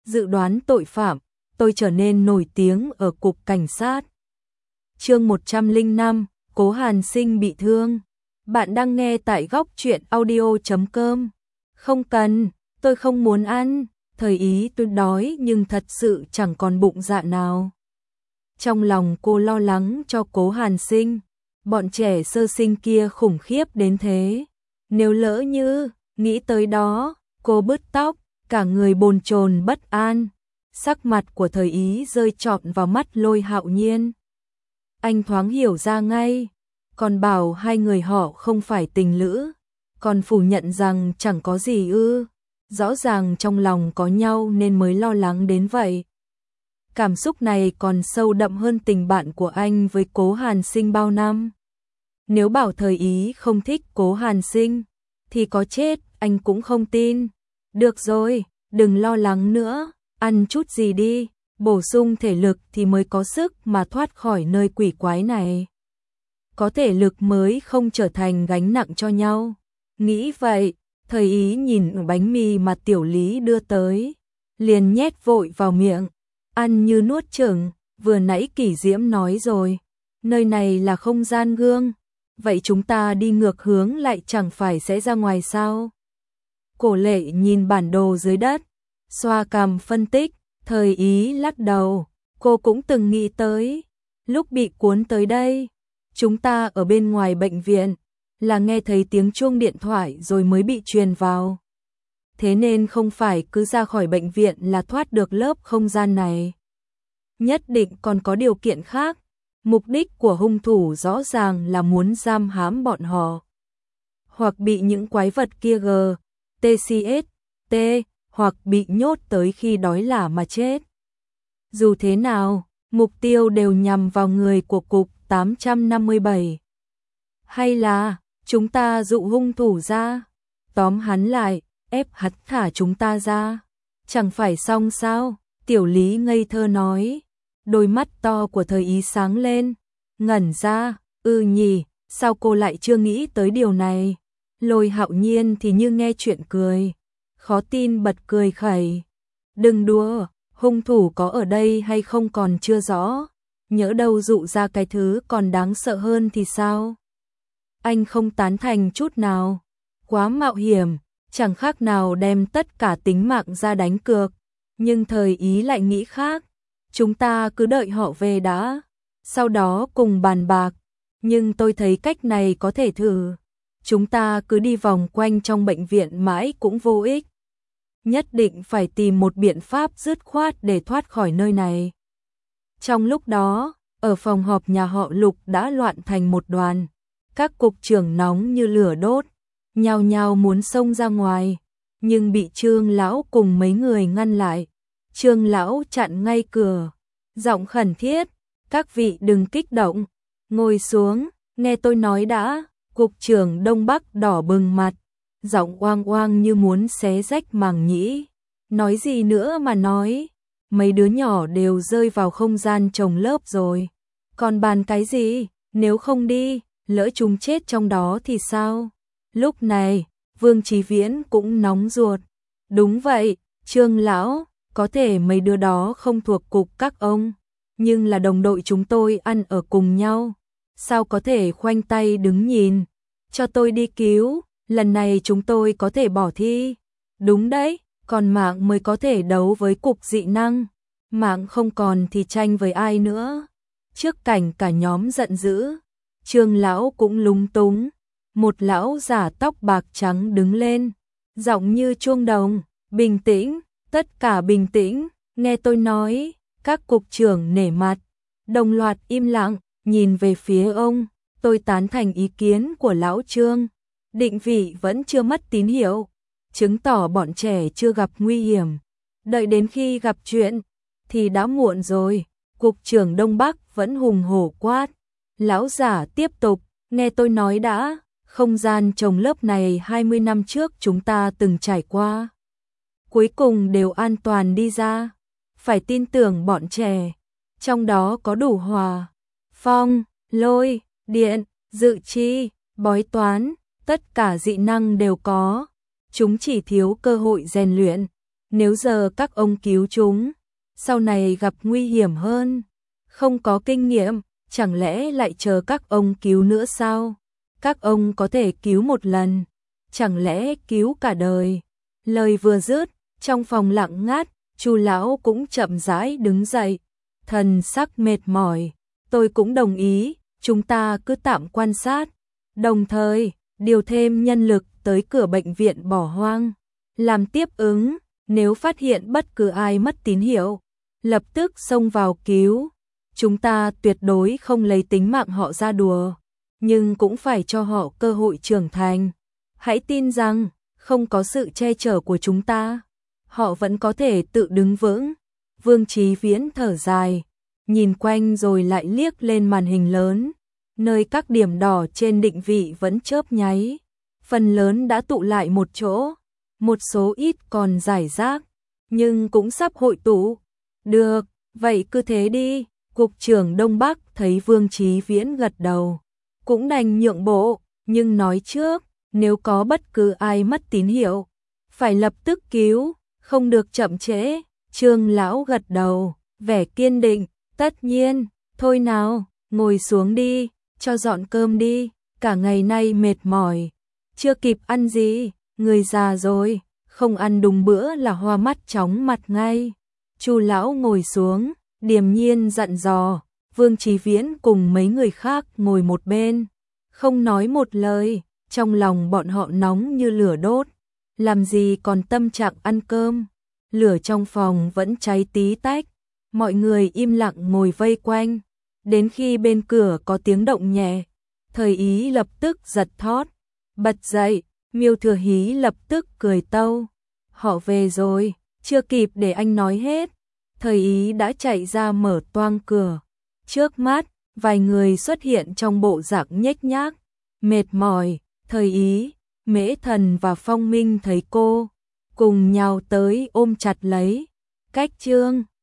dự đoán tội phạm, tôi trở nên nổi tiếng ở cục cảnh sát. Chương 105, Cố Hàn Sinh bị thương. Bạn đang nghe tại góc truyện audio.com. Không cần, tôi không muốn ăn, thời ý tôi đói nhưng thật sự chẳng còn bụng dạ nào. Trong lòng cô lo lắng cho Cố Hàn Sinh, bọn trẻ sơ sinh kia khủng khiếp đến thế. Nếu lỡ như, nghĩ tới đó, cô bứt tóc, cả người bồn chồn bất an. Sắc mặt của thời ý rơi trọn vào mắt Lôi Hạo Nhiên. Anh thoáng hiểu ra ngay, còn bảo hai người họ không phải tình lữ, còn phủ nhận rằng chẳng có gì ư. Rõ ràng trong lòng có nhau nên mới lo lắng đến vậy. Cảm xúc này còn sâu đậm hơn tình bạn của anh với Cố Hàn Sinh bao năm. Nếu bảo thời ý không thích Cố Hàn Sinh, thì có chết anh cũng không tin. Được rồi, đừng lo lắng nữa, ăn chút gì đi, bổ sung thể lực thì mới có sức mà thoát khỏi nơi quỷ quái này. Có thể lực mới không trở thành gánh nặng cho nhau. Nghĩ vậy, thời ý nhìn bánh mì mà Tiểu Lý đưa tới, liền nhét vội vào miệng, ăn như nuốt chửng. Vừa nãy Kỷ Diễm nói rồi, nơi này là không gian gương, vậy chúng ta đi ngược hướng lại chẳng phải sẽ ra ngoài sao? Cổ Lệ nhìn bản đồ dưới đất, xoa cằm phân tích, thời ý lắc đầu, cô cũng từng nghĩ tới, lúc bị cuốn tới đây, chúng ta ở bên ngoài bệnh viện, là nghe thấy tiếng chuông điện thoại rồi mới bị truyền vào. Thế nên không phải cứ ra khỏi bệnh viện là thoát được lớp không gian này. Nhất định còn có điều kiện khác, mục đích của hung thủ rõ ràng là muốn giam hãm bọn họ. Hoặc bị những quái vật kia TCST, hoặc bị nhốt tới khi đói lả mà chết. Dù thế nào, mục tiêu đều nhằm vào người của cục 857. Hay là, chúng ta dụ hung thủ ra, tóm hắn lại, ép hắn thả chúng ta ra. Chẳng phải xong sao? Tiểu Lý ngây thơ nói. Đôi mắt to của thời ý sáng lên, ngẩn ra, nhỉ, sao cô lại chưa nghĩ tới điều này? Lôi Hạo Nhiên thì như nghe chuyện cười, khó tin bật cười khẩy. Đừng đùa, hung thủ có ở đây hay không còn chưa rõ, nhỡ đâu dụ ra cái thứ còn đáng sợ hơn thì sao? Anh không tán thành chút nào, quá mạo hiểm, chẳng khác nào đem tất cả tính mạng ra đánh cược. Nhưng thời ý lại nghĩ khác, chúng ta cứ đợi họ về đã, sau đó cùng bàn bạc. Nhưng tôi thấy cách này có thể thử, chúng ta cứ đi vòng quanh trong bệnh viện mãi cũng vô ích. Nhất định phải tìm một biện pháp dứt khoát để thoát khỏi nơi này. Trong lúc đó, ở phòng họp nhà họ Lục đã loạn thành một đoàn. Các cục trưởng nóng như lửa đốt, nhao nhao muốn xông ra ngoài, nhưng bị Trương lão cùng mấy người ngăn lại. Trương lão chặn ngay cửa, giọng khẩn thiết, các vị đừng kích động, ngồi xuống, nghe tôi nói đã. Cục trưởng Đông Bắc đỏ bừng mặt, giọng oang oang như muốn xé rách màng nhĩ. Nói gì nữa mà nói, mấy đứa nhỏ đều rơi vào không gian chồng lớp rồi. Còn bàn cái gì, nếu không đi, lỡ chúng chết trong đó thì sao? Lúc này, Vương Chí Viễn cũng nóng ruột. Đúng vậy, Trương lão, có thể mấy đứa đó không thuộc cục các ông, nhưng là đồng đội chúng tôi ăn ở cùng nhau. Sao có thể khoanh tay đứng nhìn? Cho tôi đi cứu, lần này chúng tôi có thể bỏ thi. Đúng đấy, còn mạng mới có thể đấu với cục dị năng. Mạng không còn thì tranh với ai nữa? Trước cảnh cả nhóm giận dữ, Trương lão cũng lúng túng. Một lão giả tóc bạc trắng đứng lên, giọng như chuông đồng, bình tĩnh, tất cả bình tĩnh, nghe tôi nói. Các cục trưởng nể mặt, đồng loạt im lặng, nhìn về phía ông. Tôi tán thành ý kiến của lão Trương, định vị vẫn chưa mất tín hiệu, chứng tỏ bọn trẻ chưa gặp nguy hiểm. Đợi đến khi gặp chuyện thì đã muộn rồi. Cục trưởng Đông Bắc vẫn hùng hổ quát. Lão giả tiếp tục, nghe tôi nói đã, không gian chồng lớp này 20 năm trước chúng ta từng trải qua, cuối cùng đều an toàn đi ra. Phải tin tưởng bọn trẻ, trong đó có đủ hỏa, phong, lôi, điện, dự chi, bói toán, tất cả dị năng đều có. Chúng chỉ thiếu cơ hội rèn luyện. Nếu giờ các ông cứu chúng, sau này gặp nguy hiểm hơn, không có kinh nghiệm, chẳng lẽ lại chờ các ông cứu nữa sao? Các ông có thể cứu một lần, chẳng lẽ cứu cả đời? Lời vừa dứt, trong phòng lặng ngắt, Chu lão cũng chậm rãi đứng dậy, thần sắc mệt mỏi. Tôi cũng đồng ý, chúng ta cứ tạm quan sát, đồng thời điều thêm nhân lực tới cửa bệnh viện bỏ hoang, làm tiếp ứng, nếu phát hiện bất cứ ai mất tín hiệu, lập tức xông vào cứu. Chúng ta tuyệt đối không lấy tính mạng họ ra đùa, nhưng cũng phải cho họ cơ hội trưởng thành. Hãy tin rằng, không có sự che chở của chúng ta, họ vẫn có thể tự đứng vững. Vương Chí Viễn thở dài, nhìn quanh rồi lại liếc lên màn hình lớn, nơi các điểm đỏ trên định vị vẫn chớp nháy. Phần lớn đã tụ lại một chỗ, một số ít còn rải rác, nhưng cũng sắp hội tụ. Được, vậy cứ thế đi. Cục trưởng Đông Bắc thấy Vương Chí Viễn gật đầu, cũng đành nhượng bộ, nhưng nói trước, nếu có bất cứ ai mất tín hiệu, phải lập tức cứu, không được chậm trễ. Trương lão gật đầu, vẻ kiên định, tất nhiên, thôi nào, ngồi xuống đi, cho dọn cơm đi, cả ngày nay mệt mỏi, chưa kịp ăn gì, người già rồi, không ăn đúng bữa là hoa mắt chóng mặt ngay. Chu lão ngồi xuống, điềm nhiên dặn dò. Vương Chí Viễn cùng mấy người khác ngồi một bên, không nói một lời, trong lòng bọn họ nóng như lửa đốt, làm gì còn tâm trạng ăn cơm. Lửa trong phòng vẫn cháy tí tách, mọi người im lặng ngồi vây quanh, đến khi bên cửa có tiếng động nhẹ, Thời Ý lập tức giật thót, bật dậy. Miêu Thừa Hí lập tức cười tâu, họ về rồi. Chưa kịp để anh nói hết, Thời Ý đã chạy ra mở toang cửa. Trước mắt, vài người xuất hiện trong bộ dạng nhếch nhác, mệt mỏi. Thời Ý, Mễ Thần và Phong Minh thấy cô, cùng nhào tới ôm chặt lấy. Cách Trương